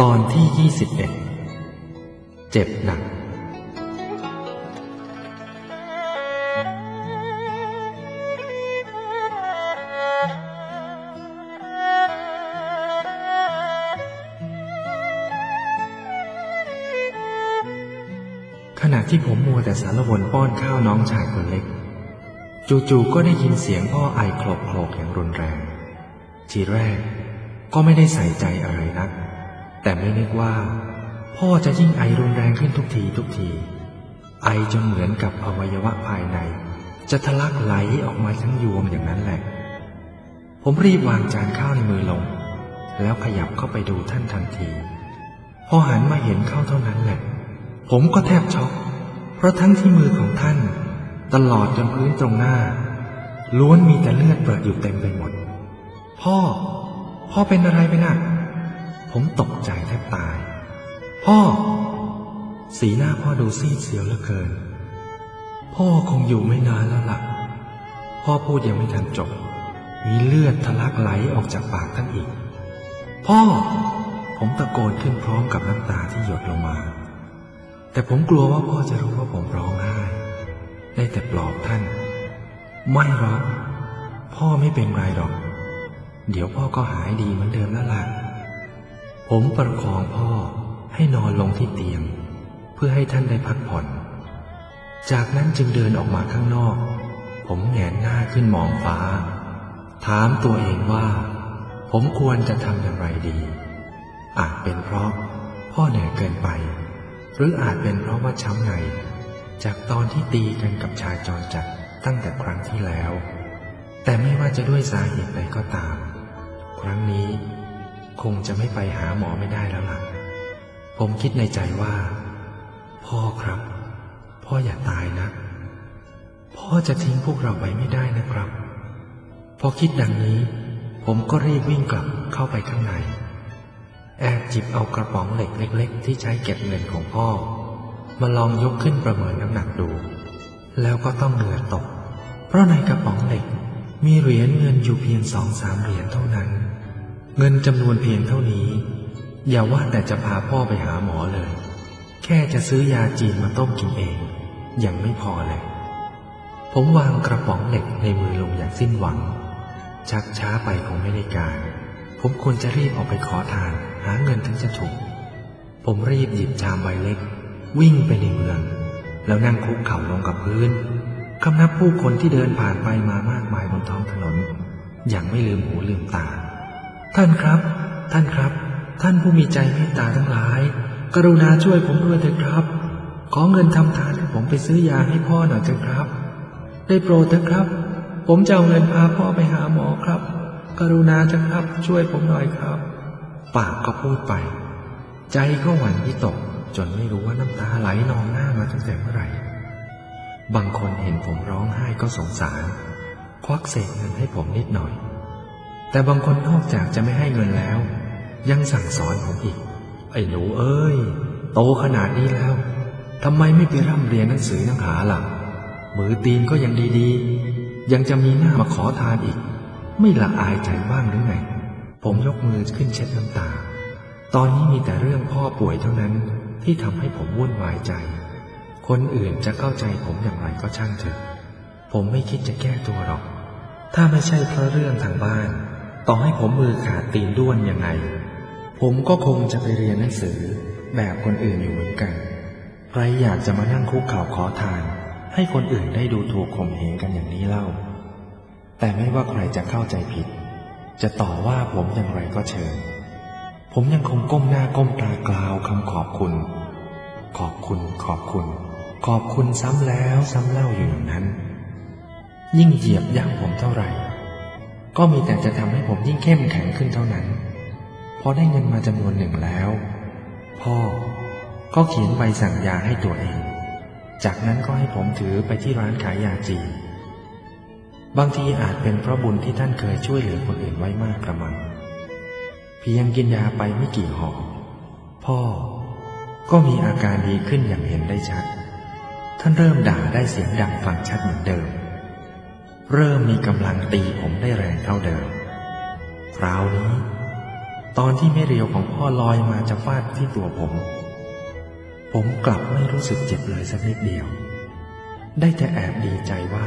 ตอนที่21เจ็บหนักขณะที่ผมมัวแต่สารวนป้อนข้าวน้องชายคนเล็กจู่ๆก็ได้ยินเสียงพ่อไอโคลกๆอย่างรุนแรงทีแรกก็ไม่ได้ใส่ใจอะไรนักแต่ไม่นึกว่าพ่อจะยิ่งไอรุนแรงขึ้นทุกทีไอจนเหมือนกับอวัยวะภายในจะทะลักไหลออกมาทั้งยวงอย่างนั้นแหละผมรีบวางจานข้าวในมือลงแล้วขยับเข้าไปดูท่านทันทีพอหันมาเห็นเข้าเท่านั้นแหละผมก็แทบช็อกเพราะทั้งที่มือของท่านตลอดจนพื้นตรงหน้าล้วนมีแต่เลือดเปื้อนอยู่เต็มไปหมดพ่อเป็นอะไรไปน่ะผมตกใจแทบตายพ่อสีหน้าพ่อดูซีดเซียวเหลือเกินพ่อคงอยู่ไม่นานแล้วล่ะพ่อพูดยังไม่ทันจบมีเลือดทะลักไหลออกจากปากท่านอีกพ่อผมตะโกนขึ้นพร้อมกับน้ำตาที่หยดลงมาแต่ผมกลัวว่าพ่อจะรู้ว่าผมร้องไห้ได้แต่ปลอบท่านไม่หรอกพ่อไม่เป็นไรหรอกเดี๋ยวพ่อก็หายดีเหมือนเดิมแล้วล่ะผมประคองพ่อให้นอนลงที่เตียงเพื่อให้ท่านได้พักผ่อนจากนั้นจึงเดินออกมาข้างนอกผมแหงนหน้าขึ้นมองฟ้าถามตัวเองว่าผมควรจะทำอย่างไรดีอาจเป็นเพราะพ่อเหนื่อยเกินไปหรืออาจเป็นเพราะว่าช้ำในจากตอนที่ตีกันกับชายจรจัดตั้งแต่ครั้งที่แล้วแต่ไม่ว่าจะด้วยสาเหตุใดก็ตามครั้งนี้คงจะไม่ไปหาหมอไม่ได้แล้วล่ะผมคิดในใจว่าพ่อครับพ่ออย่าตายนะพ่อจะทิ้งพวกเราไว้ไม่ได้นะครับพอคิดดังนี้ผมก็รีบวิ่งกลับเข้าไปข้างในแอบจิบเอากระป๋องเหล็กเล็กๆที่ใช้เก็บเงินของพ่อมาลองยกขึ้นประเมินน้ำหนักดูแล้วก็ต้องเหงื่อตกเพราะในกระป๋องเหล็กมีเหรียญเงินอยู่เพียง2-3 เหรียญเท่านั้นเงินจำนวนเพียงเท่านี้อย่าว่าแต่จะพาพ่อไปหาหมอเลยแค่จะซื้อยาจีนมาต้มกินเองยังไม่พอเลยผมวางกระป๋องเหล็กในมือลงอย่างสิ้นหวังชักช้าไปคงไม่ได้การผมควรจะรีบออกไปขอทานหาเงินถึงจะถูกผมรีบหยิบชามใบเล็กวิ่งไปในเมืองแล้วนั่งคุกเข่าลงกับพื้นคำนับผู้คนที่เดินผ่านไปมามากมายบนท้องถนนอย่างไม่ลืมหูลืมตาท่านครับท่านผู้มีใจเมตตาทั้งหลายกรุณาช่วยผมด้วยเถิดครับขอเงินทำทานให้ผมไปซื้อยาให้พ่อหน่อยเถิดครับได้โปรดเถิดครับผมจะเอาเงินพาพ่อไปหาหมอครับกรุณาเถิดครับช่วยผมหน่อยครับปากก็พูดไปใจก็หวั่นวิตกจนไม่รู้ว่าน้ำตาไหลนองหน้ามาตั้งแต่เมื่อไหร่บางคนเห็นผมร้องไห้ก็สงสารควักเศษเงินให้ผมนิดหน่อยแต่บางคนนอกจากจะไม่ให้เงินแล้วยังสั่งสอนผมอีกไอ้หนูเอ้ยโตขนาดนี้แล้วทำไมไม่ไปร่ำเรียนหนังสือนักหาล่ะมือตีนก็ยังดีๆยังจะมีหน้ามาขอทานอีกไม่ละอายใจบ้างหรือไงผมยกมือขึ้นเช็ดน้ำตาตอนนี้มีแต่เรื่องพ่อป่วยเท่านั้นที่ทำให้ผมวุ่นวายใจคนอื่นจะเข้าใจผมอย่างไรก็ช่างเถอะผมไม่คิดจะแก้ตัวหรอกถ้าไม่ใช่เพราะเรื่องทางบ้านต่อให้ผมมือขาดตีนด้วนยังไงผมก็คงจะไปเรียนหนังสือแบบคนอื่นอยู่เหมือนกันใครอยากจะมานั่งคุกเข่าขอทานให้คนอื่นได้ดูถูกข่มเหงกันอย่างนี้เล่าแต่ไม่ว่าใครจะเข้าใจผิดจะต่อว่าผมอย่างไรก็เชิญผมยังคงก้มหน้าก้มตากล่าวคำขอบคุณซ้ำแล้วซ้ำเล่าอยู่อย่างนั้นยิ่งเหยียบย่ำผมเท่าไหร่ก็มีแต่จะทำให้ผมยิ่งเข้มแข็งขึ้นเท่านั้นพอได้เงินมาจำนวนหนึ่งแล้วพ่อก็เขียนใบสั่งยาให้ตัวเองจากนั้นก็ให้ผมถือไปที่ร้านขายยาจีนบางทีอาจเป็นเพราะบุญที่ท่านเคยช่วยเหลือคนอื่นไว้มากกระมังเพียงกินยาไปไม่กี่ห่อพ่อก็มีอาการดีขึ้นอย่างเห็นได้ชัดท่านเริ่มด่าได้เสียงดังฟังชัดเหมือนเดิมเริ่มมีกำลังตีผมได้แรงเท่าเดิมคราวนี้ตอนที่แม่เรียวของพ่อลอยมาจะฟาดที่ตัวผมกลับไม่รู้สึกเจ็บเลยสักนิดเดียวได้แต่แอบดีใจว่า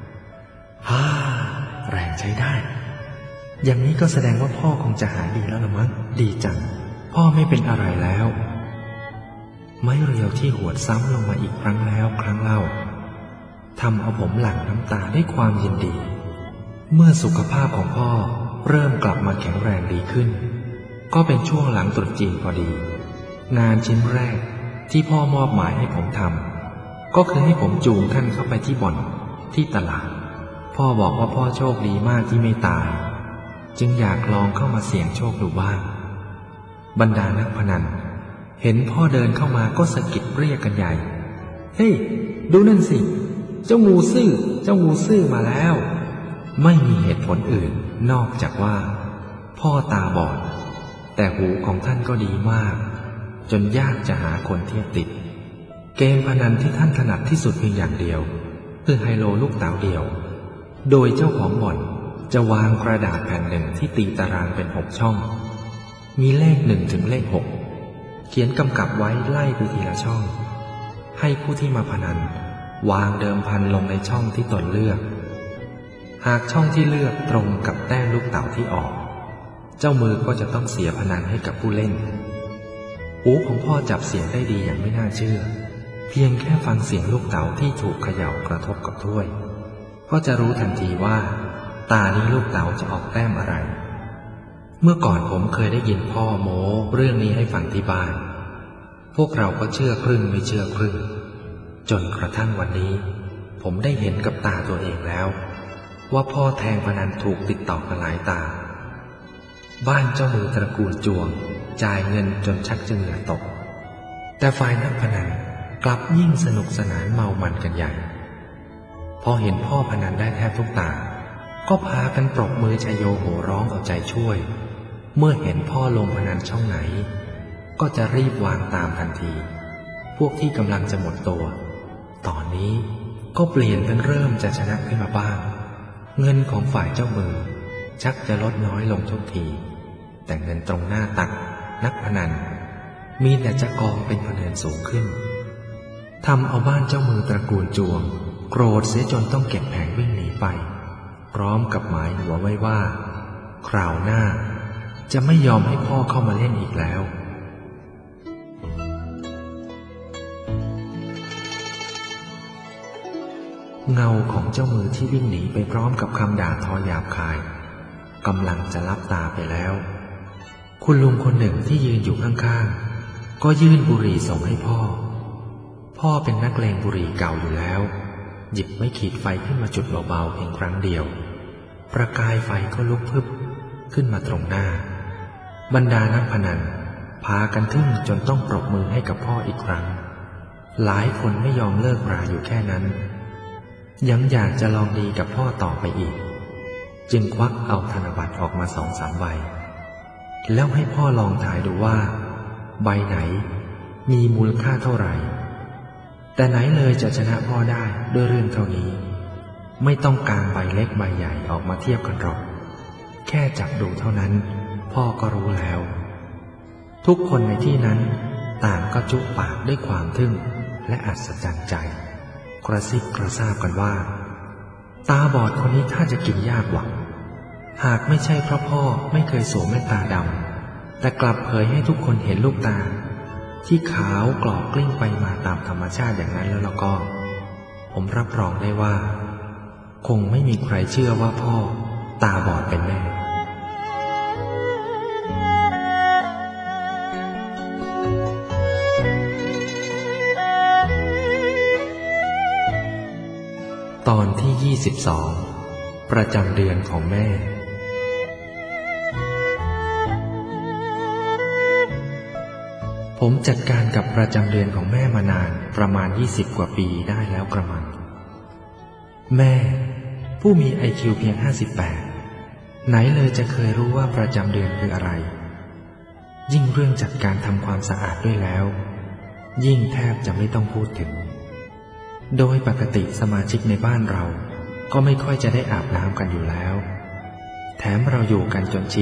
แรงใช้ได้อย่างนี้ก็แสดงว่าพ่อคงจะหายดีแล้วละมั้งดีจังพ่อไม่เป็นอะไรแล้วไม้เรียวที่หวดซ้ำลงมาอีกครั้งแล้วครั้งเล่าทำเอาผมหลั่งน้ำตาด้วยความยินดีเมื่อสุขภาพของพ่อเริ่มกลับมาแข็งแรงดีขึ้นก็เป็นช่วงหลังตรุษจีนพอดีงานชิ้นแรกที่พ่อมอบหมายให้ผมทำก็คือให้ผมจูงท่านเข้าไปที่บ่อนที่ตลาดพ่อบอกว่าพ่อโชคดีมากที่ไม่ตายจึงอยากลองเข้ามาเสี่ยงโชคดูบ้างบรรดานักพนันเห็นพ่อเดินเข้ามาก็สะกิดเรียกกันใหญ่เฮ้ยดูนั่นสิเจ้างูซื่อมาแล้วไม่มีเหตุผลอื่นนอกจากว่าพ่อตาบอดแต่หูของท่านก็ดีมากจนยากจะหาคนเทียบติดเกมพนันที่ท่านถนัดที่สุดเพียงอย่างเดียวคือไฮโลลูกเต๋าเดียวโดยเจ้าของบ่อนจะวางกระดาษแผ่นหนึ่งที่ตีตารางเป็น6 ช่องมีเลข1ถึงเลข6เขียนกำกับไว้ไล่ไปทีละช่องให้ผู้ที่มาพนันวางเดิมพันลงในช่องที่ตนเลือกหากช่องที่เลือกตรงกับแต้มลูกเต๋าที่ออกเจ้ามือก็จะต้องเสียพนันให้กับผู้เล่นหูของพ่อจับเสียงได้ดีอย่างไม่น่าเชื่อเพียงแค่ฟังเสียงลูกเต๋าที่ถูกเขย่ากระทบกับถ้วยก็จะรู้ทันทีว่าตานี้ลูกเต๋าจะออกแต้มอะไรเมื่อก่อนผมเคยได้ยินพ่อโม้เรื่องนี้ให้ฟังที่บ้านพวกเราก็เชื่อครึ่งไม่เชื่อครึ่งจนกระทั่งวันนี้ผมได้เห็นกับตาตัวเองแล้วว่าพ่อแทงพนันถูกติดต่อกันหลายตาบ้านเจ้ามือตระกูลจวงจ่ายเงินจนชักจะเหงื่อตกแต่ฝ่ายนักพนันกลับยิ่งสนุกสนานเมามันกันใหญ่พอเห็นพ่อพนันได้แทบทุกตาก็พากันปรบมือชัยโยโห่ร้องเอาใจช่วยเมื่อเห็นพ่อลงพนันช่องไหนก็จะรีบวางตามทันทีพวกที่กำลังจะหมดตัวตอนนี้ก็เปลี่ยนเป็นเริ่มจะชนะขึ้นมาบ้างเงินของฝ่ายเจ้ามือชักจะลดน้อยลงทุกทีแต่เงินตรงหน้าตักนักพนันมีแต่จะกองเป็นพนันสูงขึ้นทำเอาบ้านเจ้ามือตระกูลจวงโกรธเสียจนต้องเก็บแผงวิ่งหนีไปพร้อมกับหมายหัวไว้ว่าคราวหน้าจะไม่ยอมให้พ่อเข้ามาเล่นอีกแล้วเงาของเจ้ามือที่วิ่งหนีไปพร้อมกับคำด่าทอหยาบคายกำลังจะลับตาไปแล้วคุณลุงคนหนึ่งที่ยืนอยู่ข้างๆก็ยื่นบุหรี่ส่งให้พ่อเป็นนักเลงบุหรี่เก่าอยู่แล้วหยิบไม้ขีดไฟขึ้นมาจุดเบาๆเพียงครั้งเดียวประกายไฟก็ลุกพึบขึ้นมาตรงหน้าบรรดานักพนันพากันทึ่งจนต้องปรบมือให้กับพ่ออีกครั้งหลายคนไม่ยอมเลิกราอยู่แค่นั้นยังอยากจะลองดีกับพ่อต่อไปอีกจึงควักเอาธนบัตรออกมา2-3 ใบแล้วให้พ่อลองทายดูว่าใบไหนมีมูลค่าเท่าไหร่แต่ไหนเลยจะชนะพ่อได้ด้วยเรื่องเท่านี้ไม่ต้องกางใบเล็กใบใหญ่ออกมาเทียบกันหรอกแค่จับดูเท่านั้นพ่อก็รู้แล้วทุกคนในที่นั้นต่างก็จุปากด้วยความทึ่งและอัศจรรย์ใจกระซิบกระซาบกันว่าตาบอดคนนี้ถ้าจะกินยากหวังหากไม่ใช่เพราะพ่อไม่เคยสวมแว่นตาดำแต่กลับเผยให้ทุกคนเห็นลูกตาที่ขาวกรอกกลิ้งไปมาตามธรรมชาติอย่างนั้นแล้วก็ผมรับรองได้ว่าคงไม่มีใครเชื่อว่าพ่อตาบอดเป็นแน่ตอนที่22ประจำเดือนของแม่ผมจัดการกับประจำเดือนของแม่มานานประมาณ20 กว่าปีได้แล้วกระมังแม่ผู้มี IQ เพียง58ไหนเลยจะเคยรู้ว่าประจำเดือนคืออะไรยิ่งเรื่องจัดการทำความสะอาดด้วยแล้วยิ่งแทบจะไม่ต้องพูดถึงโดยปกติสมาชิกในบ้านเราก็ไม่ค่อยจะได้อาบน้ำกันอยู่แล้วแถมเราอยู่กันจนชิน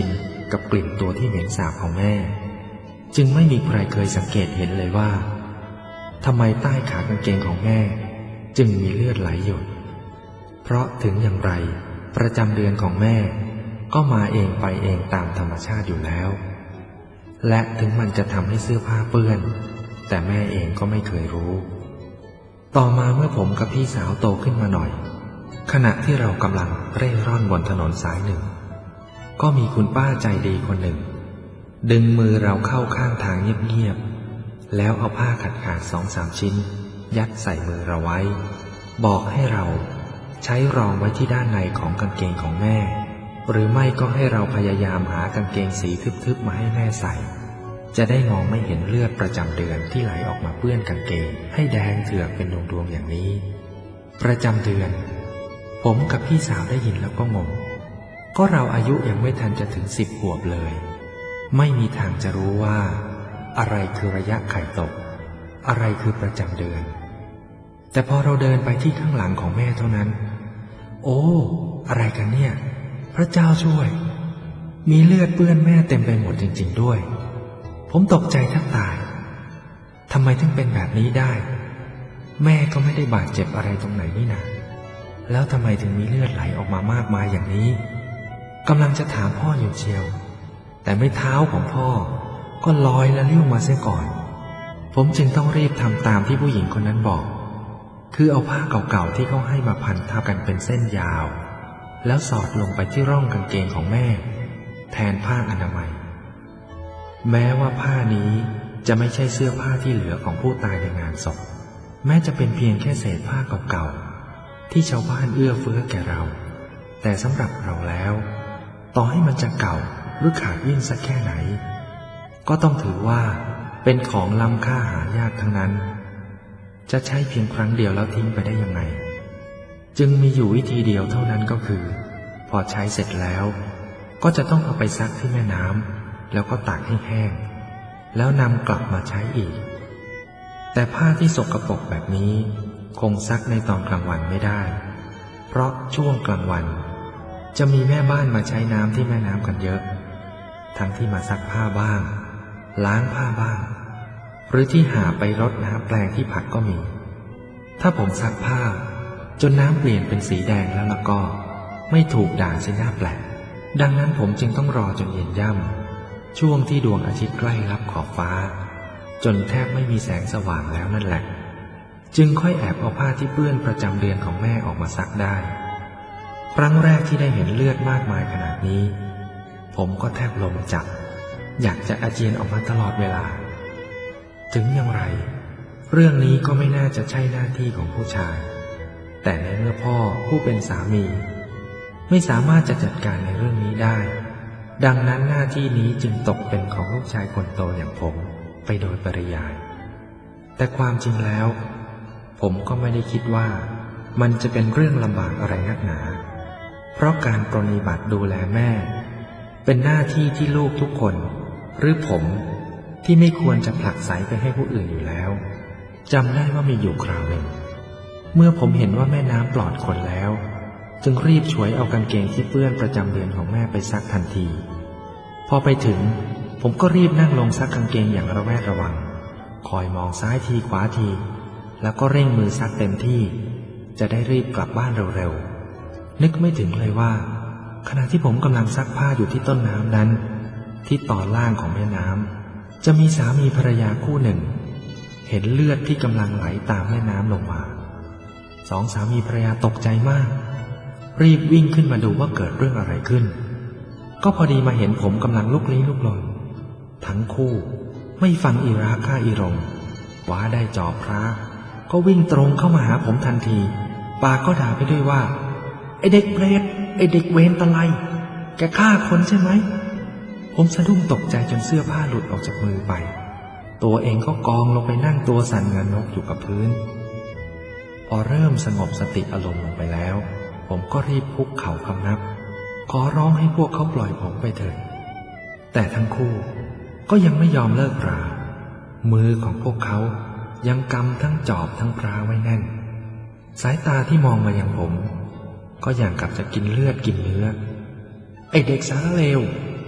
กับกลิ่นตัวที่เหม็นสาบของแม่จึงไม่มีใครเคยสังเกตเห็นเลยว่าทำไมใต้ขากางเกงของแม่จึงมีเลือดไหลหยดเพราะถึงอย่างไรประจำเดือนของแม่ก็มาเองไปเองตามธรรมชาติอยู่แล้วและถึงมันจะทำให้เสื้อผ้าเปื้อนแต่แม่เองก็ไม่เคยรู้ต่อมาเมื่อผมกับพี่สาวโตขึ้นมาหน่อยขณะที่เรากำลังเร่ร่อนบนถนนสายหนึ่งก็มีคุณป้าใจดีคนหนึ่งดึงมือเราเข้าข้างทางเงียบๆแล้วเอาผ้าขาด2-3 ชิ้นยัดใส่มือเราไว้บอกให้เราใช้รองไว้ที่ด้านในของกางเกงของแม่หรือไม่ก็ให้เราพยายามหากางเกงสีทึบๆมาให้แม่ใส่จะได้มองไม่เห็นเลือดประจำเดือนที่ไหลออกมาเปื้อนกางเกงให้แดงเถือกเป็นดวงๆอย่างนี้ประจำเดือนผมกับพี่สาวได้ยินแล้วก็งงก็เราอายุยังไม่ทันจะถึง10 ขวบเลยไม่มีทางจะรู้ว่าอะไรคือระยะไข่ตกอะไรคือประจำเดือนแต่พอเราเดินไปที่ข้างหลังของแม่เท่านั้นโอ้อะไรกันเนี่ยพระเจ้าช่วยมีเลือดเปื้อนแม่เต็มไปหมดจริงๆด้วยผมตกใจแทบตายทำไมถึงเป็นแบบนี้ได้แม่ก็ไม่ได้บาดเจ็บอะไรตรงไหนนี่นะแล้วทำไมถึงมีเลือดไหลออกมามากมายอย่างนี้กำลังจะถามพ่ออยู่เชียวแต่ไม่เท้าของพ่อก็ลอยละลิ้วมาเสียก่อนผมจึงต้องรีบทำตามที่ผู้หญิงคนนั้นบอกคือเอาผ้าเก่าๆที่เขาให้มาพันทับกันเป็นเส้นยาวแล้วสอดลงไปที่ร่องกางเกงของแม่แทนผ้าอนามัยแม้ว่าผ้านี้จะไม่ใช่เสื้อผ้าที่เหลือของผู้ตายในงานศพแม้จะเป็นเพียงแค่เศษผ้าเก่าๆที่ชาวบ้านเอื้อเฟื้อแก่เราแต่สำหรับเราแล้วต่อให้มันจะเก่าหรือขาดวิ่นสักแค่ไหนก็ต้องถือว่าเป็นของล้ำค่าหายากทั้งนั้นจะใช้เพียงครั้งเดียวแล้วทิ้งไปได้ยังไงจึงมีอยู่วิธีเดียวเท่านั้นก็คือพอใช้เสร็จแล้วก็จะต้องเอาไปซักที่แม่น้ำแล้วก็ตากให้แห้งแล้วนำกลับมาใช้อีกแต่ผ้าที่สกปรกแบบนี้คงซักในตอนกลางวันไม่ได้เพราะช่วงกลางวันจะมีแม่บ้านมาใช้น้ำที่แม่น้ำกันเยอะทั้งที่มาซักผ้าบ้างล้างผ้าบ้างหรือที่หาไปรดน้ำแปลงที่ผักก็มีถ้าผมซักผ้าจนน้ำเปลี่ยนเป็นสีแดงแล้วก็ไม่ถูกด่างสิหน้าแปลกดังนั้นผมจึงต้องรอจนเย็นย่ำช่วงที่ดวงอาทิตย์ใกล้ลับขอบฟ้าจนแทบไม่มีแสงสว่างแล้วนั่นแหละจึงค่อยแอบเอาผ้าที่เปื้อนประจำเดือนของแม่ออกมาซักได้ครั้งแรกที่ได้เห็นเลือดมากมายขนาดนี้ผมก็แทบลมจับอยากจะอาเจียนออกมาตลอดเวลาถึงอย่างไรเรื่องนี้ก็ไม่น่าจะใช่หน้าที่ของผู้ชายแต่ในเมื่อพ่อผู้เป็นสามีไม่สามารถจะจัดการในเรื่องนี้ได้ดังนั้นหน้าที่นี้จึงตกเป็นของลูกชายคนโตอย่างผมไปโดยปริยายแต่ความจริงแล้วผมก็ไม่ได้คิดว่ามันจะเป็นเรื่องลำบากอะไรนักหนาเพราะการปรนนิบัติดูแลแม่เป็นหน้าที่ที่ลูกทุกคนหรือผมที่ไม่ควรจะผลักไสไปให้ผู้อื่นอยู่แล้วจำได้ว่ามีอยู่คราวหนึ่งเมื่อผมเห็นว่าแม่น้ำปลอดคนแล้วจึงรีบฉวยเอากางเกงที่เปื้อนประจำเดือนของแม่ไปซักทันทีพอไปถึงผมก็รีบนั่งลงซักกางเกงอย่างระแวดระวังคอยมองซ้ายทีขวาทีแล้วก็เร่งมือซักเต็มที่จะได้รีบกลับบ้านเร็วๆนึกไม่ถึงเลยว่าขณะที่ผมกำลังซักผ้าอยู่ที่ต้นน้ำนั้นที่ตอนล่างของแม่น้ำจะมีสามีภรรยาคู่หนึ่งเห็นเลือดที่กำลังไหลตามแม่น้ำลงมาสองสามีภรรยาตกใจมากรีบวิ่งขึ้นมาดูว่าเกิดเรื่องอะไรขึ้นก็พอดีมาเห็นผมกำลังลุกลี้ลุกลนทั้งคู่ไม่ฟังอีราค่าอีรงคว้าได้จอบพระก็วิ่งตรงเข้ามาหาผมทันทีปากก็ด่าไปด้วยว่าไอเด็กเปรตไอเด็กเวรตะไลแกฆ่าคนใช่ไหมผมสะดุ้งตกใจจนเสื้อผ้าหลุดออกจากมือไปตัวเองก็กองลงไปนั่งตัวสั่นเงินนกอยู่กับพื้นพอเริ่มสงบสติอารมณ์ลงไปแล้วผมก็รีบคุกเข่าคำนับขอร้องให้พวกเขาปล่อยผมไปเถิดแต่ทั้งคู่ก็ยังไม่ยอมเลิกรามือของพวกเขายังกำทั้งจอบทั้งพระไว้แน่นสายตาที่มองมาอย่างผมก็อย่างกับจะกินเลือดกินเนื้อไอเด็กสารเลว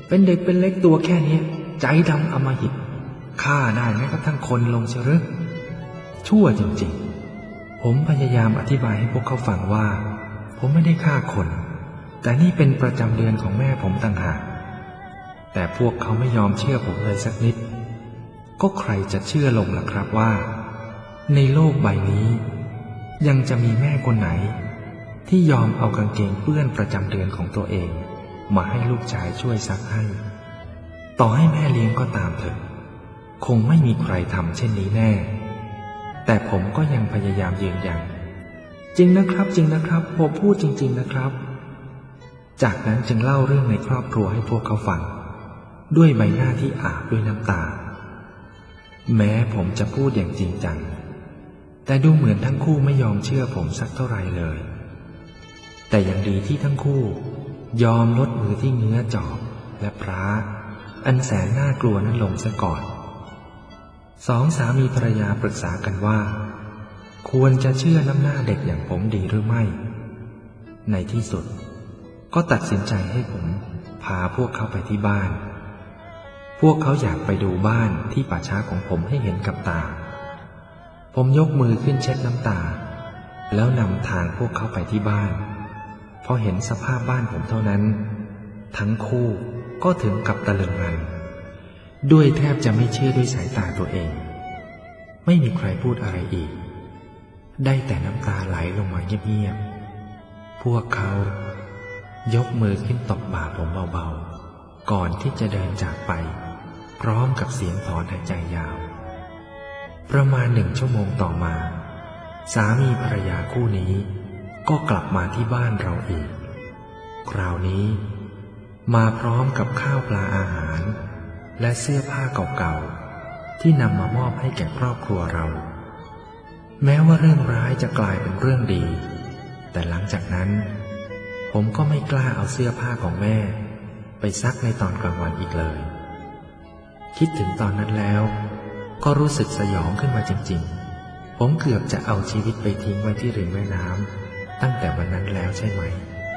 เป็นเด็กเป็นเล็กตัวแค่นี้ใจดำอำมหิตฆ่าได้แม้กระทั่งคนลงเชรึชั่วจริงๆผมพยายามอธิบายให้พวกเขาฟังว่าผมไม่ได้ฆ่าคนแต่นี่เป็นประจำเดือนของแม่ผมต่างหากแต่พวกเขาไม่ยอมเชื่อผมเลยสักนิดก็ใครจะเชื่อลงล่ะครับว่าในโลกใบนี้ยังจะมีแม่คนไหนที่ยอมเอากางเกงเปื้อนประจำเดือนของตัวเองมาให้ลูกชายช่วยซักให้ต่อให้แม่เลี้ยงก็ตามเถอะคงไม่มีใครทำเช่นนี้แน่แต่ผมก็ยังพยายามยืนยันจริงนะครับจริงนะครับผมพูดจริงๆนะครับจากนั้นจึงเล่าเรื่องในครอบครัวให้พวกเขาฟังด้วยใบหน้าที่อาบด้วยน้ำตาแม้ผมจะพูดอย่างจริงจังแต่ดูเหมือนทั้งคู่ไม่ยอมเชื่อผมสักเท่าไหร่เลยแต่ยังดีที่ทั้งคู่ยอมลดมือที่เงื้อจอบและพระอันแสนน่ากลัวนั้นลงซะก่อนสองสามีภรรยาปรึกษากันว่าควรจะเชื่อน้ำหน้าเด็กอย่างผมดีหรือไม่ในที่สุดก็ตัดสินใจให้ผมพาพวกเขาไปที่บ้านพวกเขาอยากไปดูบ้านที่ป่าช้าของผมให้เห็นกับตาผมยกมือขึ้นเช็ดน้ำตาแล้วนำทางพวกเขาไปที่บ้านพอเห็นสภาพบ้านผมเท่านั้นทั้งคู่ก็ถึงกับตะลึงงันด้วยแทบจะไม่เชื่อด้วยสายตาตัวเองไม่มีใครพูดอะไรอีกได้แต่น้ำตาไหลลงมาเงียบๆพวกเขายกมือขึ้นตบบ่าผมเบาๆก่อนที่จะเดินจากไปพร้อมกับเสียงถอนหายใจยาวประมาณ1 ชั่วโมงต่อมาสามีภรรยาคู่นี้ก็กลับมาที่บ้านเราอีกคราวนี้มาพร้อมกับข้าวปลาอาหารและเสื้อผ้าเก่าๆที่นำมามอบให้แก่ครอบครัวเราแม้ว่าเรื่องร้ายจะกลายเป็นเรื่องดีแต่หลังจากนั้นผมก็ไม่กล้าเอาเสื้อผ้าของแม่ไปซักในตอนกลางวันอีกเลยคิดถึงตอนนั้นแล้วก็รู้สึกสยองขึ้นมาจริงๆผมเกือบจะเอาชีวิตไปทิ้งไว้ที่ริมแม่น้ำตั้งแต่วันนั้นแล้วใช่ไหม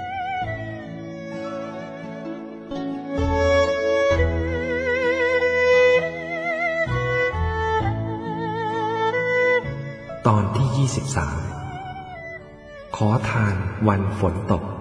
ตอนที่23ขอทานวันฝนตก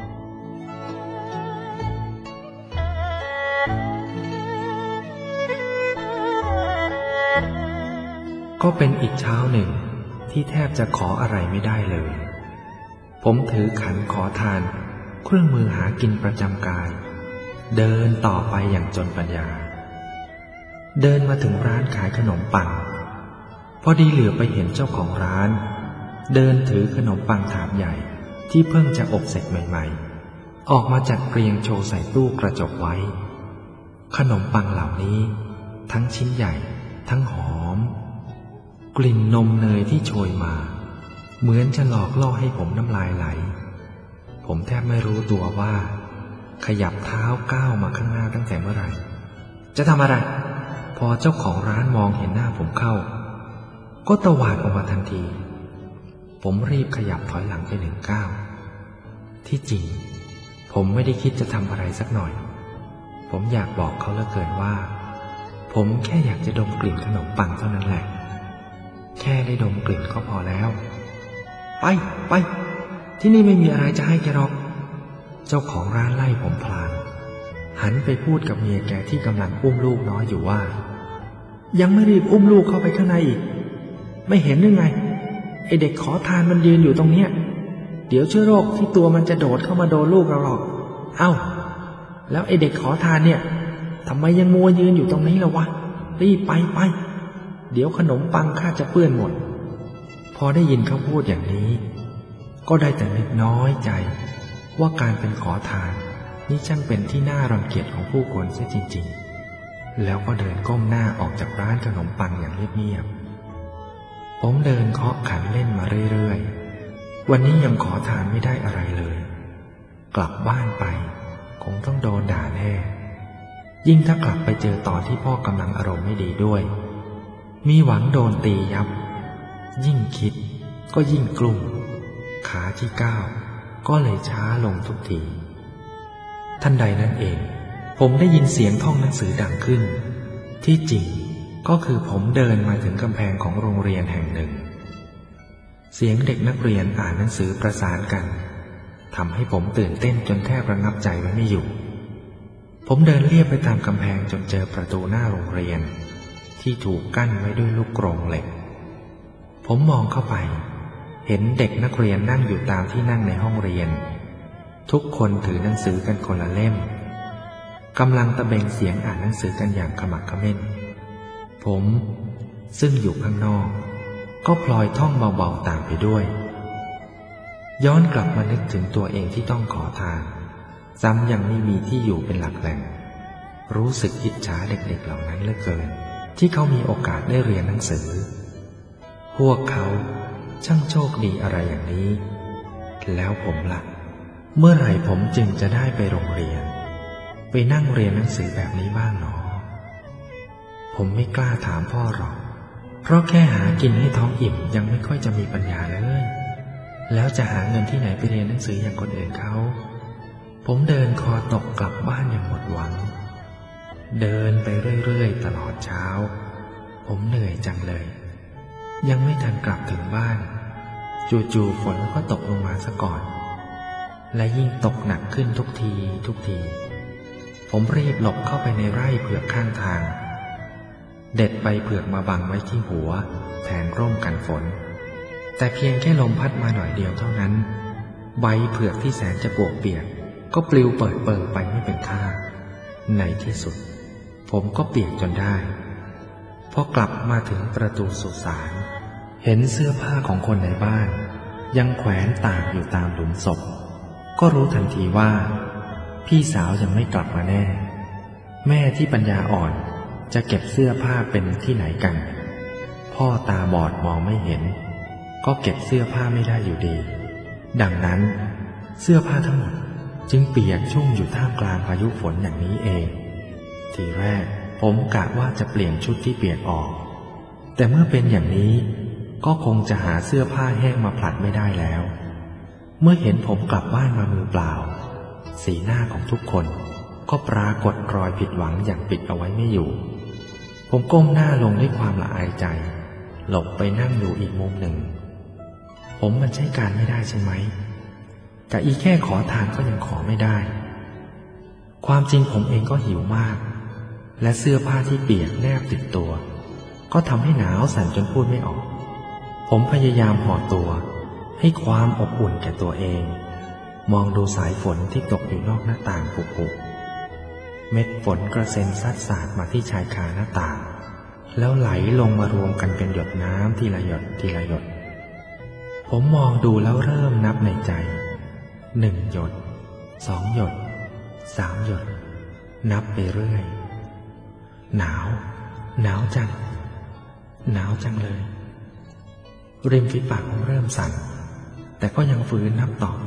ก็เป็นอีกเช้าหนึ่งที่แทบจะขออะไรไม่ได้เลยผมถือขันขอทานเครื่องมือหากินประจำกายเดินต่อไปอย่างจนปัญญาเดินมาถึงร้านขายขนมปังพอดีเหลือไปเห็นเจ้าของร้านเดินถือขนมปังถาดใหญ่ที่เพิ่งจะอบเสร็จใหม่ๆออกมาจัดเรียงโชว์ใส่ตู้กระจกไว้ขนมปังเหล่านี้ทั้งชิ้นใหญ่ทั้งหอมกลิ่นนมเนยที่โชยมาเหมือนจะหลอกล่อให้ผมน้ำลายไหลผมแทบไม่รู้ตัวว่าขยับเท้าก้าวมาข้างหน้าตั้งแต่เมื่อไหร่จะทำอะไรพอเจ้าของร้านมองเห็นหน้าผมเข้าก็ตวาดออกมาทันทีผมรีบขยับถอยหลังไป1 ก้าวที่จริงผมไม่ได้คิดจะทำอะไรสักหน่อยผมอยากบอกเขาเหลือเกินว่าผมแค่อยากจะดมกลิ่นขนมปังเท่านั้นแหละแค่ได้ดมกลิ่นก็พอแล้วไปที่นี่ไม่มีอะไรจะให้แกหรอกเจ้าของร้านไล่ผมพลางหันไปพูดกับเมียแกที่กำลังอุ้มลูกน้อยอยู่ว่ายังไม่รีบอุ้มลูกเข้าไปข้างในอีกไม่เห็นหรือไงไอเด็กขอทานมันยืนอยู่ตรงเนี้ยเดี๋ยวเชื้อโรคที่ตัวมันจะโดดเข้ามาโดนลูกเราหรอกเอ้าแล้วไอเด็กขอทานเนี่ยทำไมยังมัวยืนอยู่ตรงนี้ล่ะวะรีบไปเดี๋ยวขนมปังข้าจะเปื้อนหมดพอได้ยินเขาพูดอย่างนี้ก็ได้แต่นึกน้อยใจว่าการเป็นขอทานนี่ช่างเป็นที่น่ารังเกียจของผู้คนเสียจริงๆแล้วก็เดินก้มหน้าออกจากร้านขนมปังอย่างเงียบๆผมเดินเคาะขันเล่นมาเรื่อยๆวันนี้ยังขอทานไม่ได้อะไรเลยกลับบ้านไปคงต้องโดนด่าแน่ยิ่งถ้ากลับไปเจอตอนที่พ่อกำลังอารมณ์ไม่ดีด้วยมีหวังโดนตียับยิ่งคิดก็ยิ่งกลุ้มขาที่ก้าวก็เลยช้าลงทุกทีทันใดนั้นเองผผมได้ยินเสียงท่องหนังสือดังขึ้นที่จริงก็คือผมเดินมาถึงกำแพงของโรงเรียนแห่งหนึ่งเสียงเด็กนักเรียนอ่านหนังสือประสานกันทำให้ผมตื่นเต้นจนแทบระงับใจไว้ไม่อยู่ผมเดินเลียบไปตามกำแพงจนเจอประตูหน้าโรงเรียนที่ถูกกั้นไว้ด้วยลูกกรงเหล็กผมมองเข้าไปเห็นเด็กนักเรียนนั่งอยู่ตามที่นั่งในห้องเรียนทุกคนถือหนังสือกันคนละเล่มกำลังตะเบงเสียงอ่านหนังสือกันอย่างขมักเขม้นผมซึ่งอยู่ข้างนอกก็พลอยท่องเบาๆตามไปด้วยย้อนกลับมานึกถึงตัวเองที่ต้องขอทานซ้ำยังไม่มีที่อยู่เป็นหลักแหล่งรู้สึกอิจฉาเด็กๆเหล่านั้นเหลือเกินที่เขามีโอกาสได้เรียนหนังสือพวกเขาช่างโชคดีอะไรอย่างนี้แล้วผมล่ะเมื่อไหร่ผมจึงจะได้ไปโรงเรียนไปนั่งเรียนหนังสือแบบนี้บ้างหนอผมไม่กล้าถามพ่อหรอกเพราะแค่หากินให้ท้องอิ่มยังไม่ค่อยจะมีปัญญาเลยแล้วจะหาเงินที่ไหนไปเรียนหนังสืออย่างคนอื่นเขาผมเดินคอตกกลับบ้านอย่างหมดหวังเดินไปเรื่อยๆตลอดเช้าผมเหนื่อยจังเลยยังไม่ทันกลับถึงบ้านจู่ๆฝนก็ตกลงมาซะก่อนและยิ่งตกหนักขึ้นทุกทีผมรีบหลบเข้าไปในไร่เผือกข้างทางเด็ดใบเผือกมาบังไว้ที่หัวแทนร่มกันฝนแต่เพียงแค่ลมพัดมาหน่อยเดียวเท่านั้นใบเผือกที่แสนจะปวกเปียกก็ปลิวเปิดเปิงไปไม่เป็นท่าในที่สุดผมก็เปียกจนได้พอกลับมาถึงประตูสุสานเห็นเสื้อผ้าของคนในบ้านยังแขวนตากอยู่ตามหลุมศพก็รู้ทันทีว่าพี่สาวยังไม่กลับมาแน่แม่ที่ปัญญาอ่อนจะเก็บเสื้อผ้าเป็นที่ไหนกันพ่อตาบอดมองไม่เห็นก็เก็บเสื้อผ้าไม่ได้อยู่ดีดังนั้นเสื้อผ้าทั้งหมดจึงเปียกชุ่มอยู่ท่ามกลางพายุฝนอย่างนี้เองทีแรกผมกะว่าจะเปลี่ยนชุดที่เปียกออกแต่เมื่อเป็นอย่างนี้ก็คงจะหาเสื้อผ้าแห้งมาผลัดไม่ได้แล้วเมื่อเห็นผมกลับบ้านมามือเปล่าสีหน้าของทุกคนก็ปรากฏรอยผิดหวังอย่างปิดเอาไว้ไม่อยู่ผมก้มหน้าลงด้วยความละอายใจหลบไปนั่งอยู่อีกมุมหนึ่งผมมันใช้การไม่ได้ใช่ไหมกะอีแค่ขอทานก็ยังขอไม่ได้ความจริงผมเองก็หิวมากและเสื้อผ้าที่เปียกแนบติดตัวก็ทำให้หนาวสั่นจนพูดไม่ออกผมพยายามห่อตัวให้ความอบอุ่นแก่ตัวเองมองดูสายฝนที่ตกอยู่นอกหน้าต่างปุบๆเม็ดฝนกระเซ็นซัดสาดมาที่ชายคาหน้าต่างแล้วไหลลงมารวมกันเป็นหยดน้ำทีละหยดทีละหยดผมมองดูแล้วเริ่มนับในใจ1 หยด2 หยด3 หยดนับไปเรื่อยหนาวจังเลยริมฝีปากผมเริ่มสั่นแต่ก็ยังฝืนนับต่อไป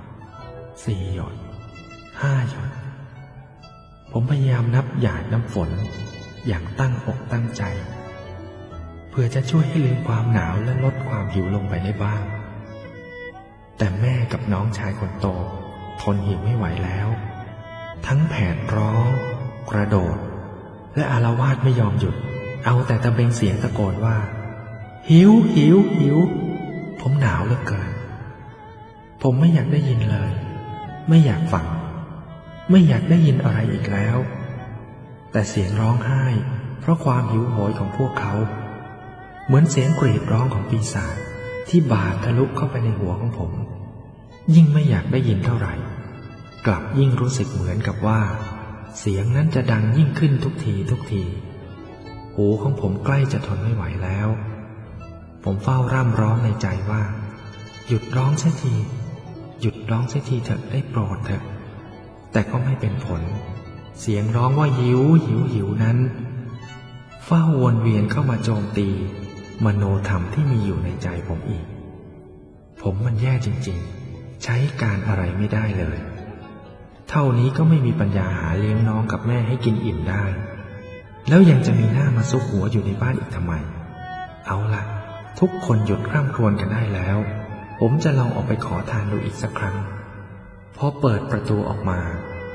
4 หยด5 หยดผมพยายามนับหยาดน้ำฝนอย่างตั้งอกตั้งใจเพื่อจะช่วยให้ลืมความหนาวและลดความหิวลงไปได้บ้างแต่แม่กับน้องชายคนโตทนหิวไม่ไหวแล้วทั้งแผดร้องกระโดดและอาละวาดไม่ยอมหยุดเอาแต่ตะเบงเสียงตะโกนว่าหิวผมหนาวเหลือเกินผมไม่อยากได้ยินเลยไม่อยากฟังไม่อยากได้ยินอะไรอีกแล้วแต่เสียงร้องไห้เพราะความหิวโหยของพวกเขาเหมือนเสียงกรีดร้องของปีศาจที่บาดทะลุเข้าไปในหัวของผมยิ่งไม่อยากได้ยินเท่าไหร่กลับยิ่งรู้สึกเหมือนกับว่าเสียงนั้นจะดังยิ่งขึ้นทุกทีหูของผมใกล้จะทนไม่ไหวแล้วผมเฝ้าร่ำร้องในใจว่าหยุดร้องเสียทีเถอะได้โปรดเถอะแต่ก็ไม่เป็นผลเสียงร้องว่าหิวนั้นเฝ้าวนเวียนเข้ามาโจมตีมโนธรรมที่มีอยู่ในใจผมอีกผมมันแย่จริงๆใช้การอะไรไม่ได้เลยเท่านี้ก็ไม่มีปัญญาหาเลี้ยงน้องกับแม่ให้กินอิ่มได้แล้วยังจะมีหน้ามาซุกหัวอยู่ในบ้านอีกทำไมเอาล่ะทุกคนหยุดคร่ำครวญกันได้แล้วผมจะลองออกไปขอทานดูอีกสักครั้งพอเปิดประตูออกมา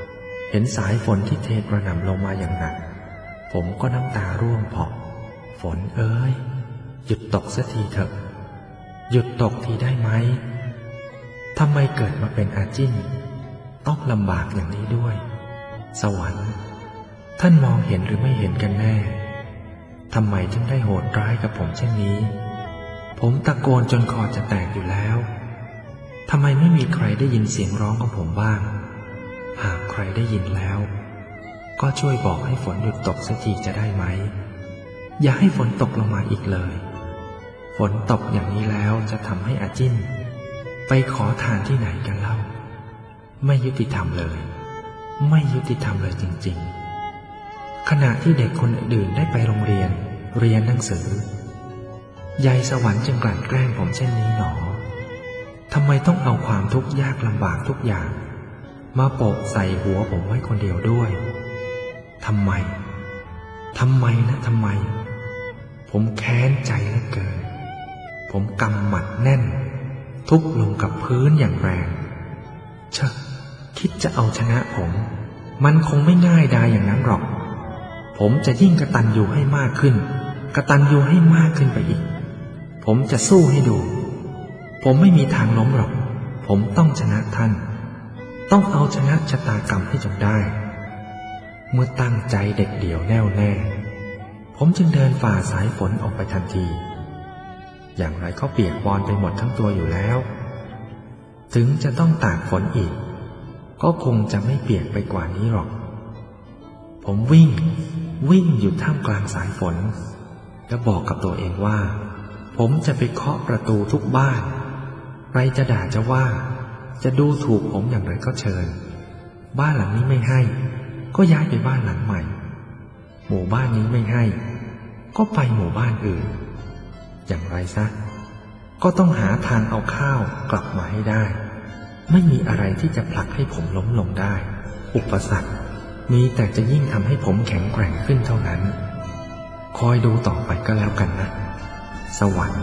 เห็นสายฝนที่เทกระหน่ำลงมาอย่างหนักผมก็น้ำตาร่วงเพาะฝนเอ้ยหยุดตกสักทีเถอะหยุดตกทีได้ไหมทำไมเกิดมาเป็นอาจิ้นต้องลำบากอย่างนี้ด้วยสวรรค์ท่านมองเห็นหรือไม่เห็นกันแน่ทำไมถึงได้โหดร้ายกับผมเช่นนี้ผมตะโกนจนคอจะแตกอยู่แล้วทำไมไม่มีใครได้ยินเสียงร้องของผมบ้างหากใครได้ยินแล้วก็ช่วยบอกให้ฝนหยุดตกสักทีจะได้ไหมอย่าให้ฝนตกลงมาอีกเลยฝนตกอย่างนี้แล้วจะทำให้อาจิ้นไปขอทานที่ไหนกันเล่าไม่ยุติธรรมเลยไม่ยุติธรรมเลยจริงๆขณะที่เด็กคนอื่นได้ไปโรงเรียนหนังสือยายสวรรค์จึงกลั่นแกล้งผมเช่นนี้หนอทำไมต้องเอาความทุกข์ยากลำบากทุกอย่างมาโปะใส่หัวผมไว้คนเดียวด้วยทำไมนะทำไมผมแค้นใจเหลือเกินผมกำหมัดแน่นทุบลงกับพื้นอย่างแรงคิดจะเอาชนะผมมันคงไม่ง่ายดายอย่างนั้นหรอกผมจะยิ่งกตัญญูให้มากขึ้นไปอีกผมจะสู้ให้ดูผมไม่มีทางล้มหรอกผมต้องชนะท่านต้องเอาชนะชะตากรรมให้จงได้เมื่อตั้งใจเด็ดเดี่ยวแน่วแน่ผมจึงเดินฝ่าสายฝนออกไปทันทีอย่างไรก็เปียกปอนไปหมดทั้งตัวอยู่แล้วถึงจะต้องตากฝนอีกก็คงจะไม่เปียกไปกว่านี้หรอกผมวิ่งอยู่ท่ามกลางสายฝนและบอกกับตัวเองว่าผมจะไปเคาะประตูทุกบ้านใครจะด่าจะว่าจะดูถูกผมอย่างไรก็เชิญบ้านหลังนี้ไม่ให้ก็ย้ายไปบ้านหลังใหม่หมู่บ้านนี้ไม่ให้ก็ไปหมู่บ้านอื่นอย่างไรซะก็ต้องหาทางเอาข้าวกลับมาให้ได้ไม่มีอะไรที่จะผลักให้ผมล้มลงได้อุปสรรคมีแต่จะยิ่งทำให้ผมแข็งแกร่งขึ้นเท่านั้นคอยดูต่อไปก็แล้วกันนะสวรรค์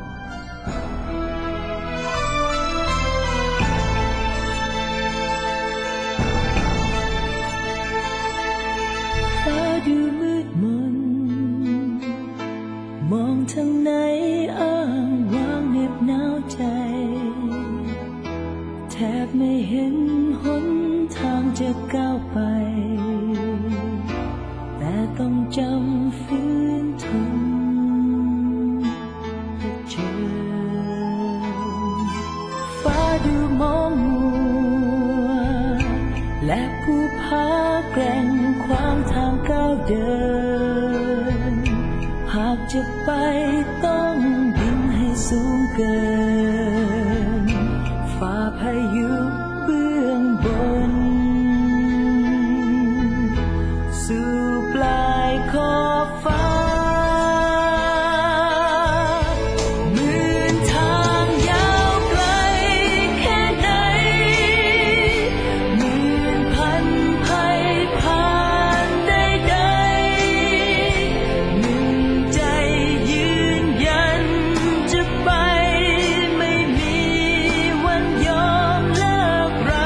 ฟ้าดูมืดมนมองทางไหนอ้างว้างเหน็บหนาวใจแทบไม่เห็นหนทางจะก้าวไปแต่ต้องจำฝืนทนเผชิญฟ้าดูมองมัวและผู้พาแกร่งขวางทางก้าวเดินหากจะไปต้องบินให้สูงเกินฝ่าพายุเบื้องบนสู่ปลายขอบฟ้าหมื่นทางยาวไกลแค่ไหนหมื่นพันภัยผ่านใดๆหนึ่งใจยืนยันจะไปไม่มีวันยอมเลิกรา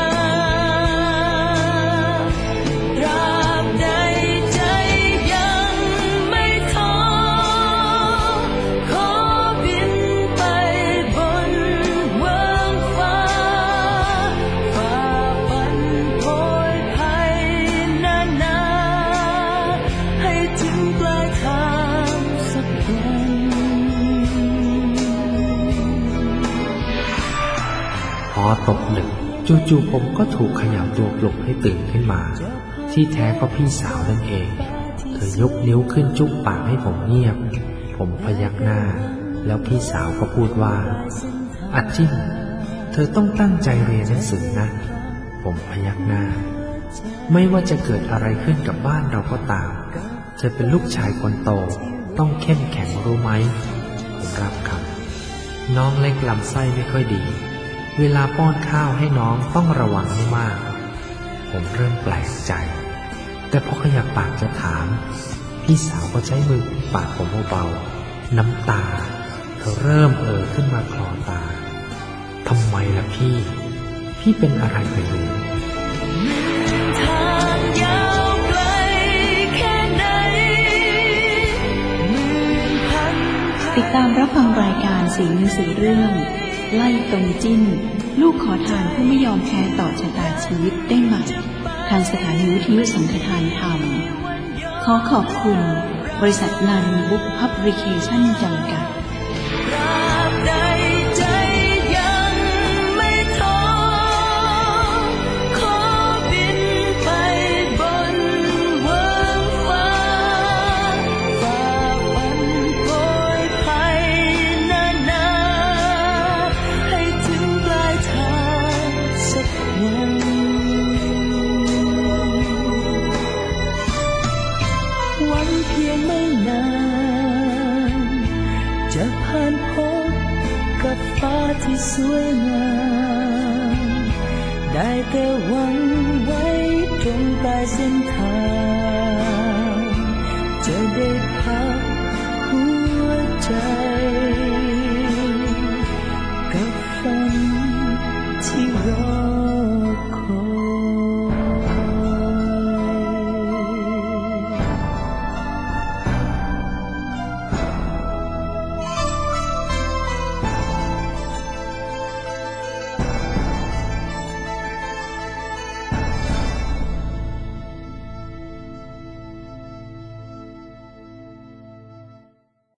ตราบใดใจยังไม่ท้อขอบินไปบนเวิ้งฟ้าฝ่าฟันโผยภัยนานาให้ถึงปลายทางสักวันพอตกดึกจู่ๆผมก็ถูกเขย่าตัวปลุกให้ตื่นขึ้นมาที่แท้ก็พี่สาวนั่นเองเธอยกนิ้วขึ้นจุ๊บปากให้ผมเงียบผมพยักหน้าแล้วพี่สาวก็พูดว่าอาจิ้นเธอต้องตั้งใจเรียนหนังสือนะผมพยักหน้าไม่ว่าจะเกิดอะไรขึ้นกับบ้านเราก็ตามเธอเป็นลูกชายคนโตต้องเข้มแข็งรู้ไหมผมรับคำน้องเล็กลำไส้ไม่ค่อยดีเวลาป้อนข้าวให้น้องต้องระวังให้มากผมเริ่มแปลกใจแต่พอขยับปากจะถามพี่สาวก็ใช้มือปาดผมเบาๆน้ำตาเธอเริ่มขึ้นมาคลอตาทำไมล่ะพี่เป็นอะไรไปเลยทติดตามรับฟังรายการสีหนังสือเรื่องไล่ตรงจิ้นลูกขอทานผู้ไม่ยอมแพ้ต่อชะตาชีวิตได้ใหม่ทางสถานีวิทยุสังฆทานธรรมขอขอบคุณบริษัทนันบุ๊กพับลิเคชั่นจำกัดที่สวยงามได้แต่หวังไว้ตรงปลายเส้นทางจะได้พักหัวใจ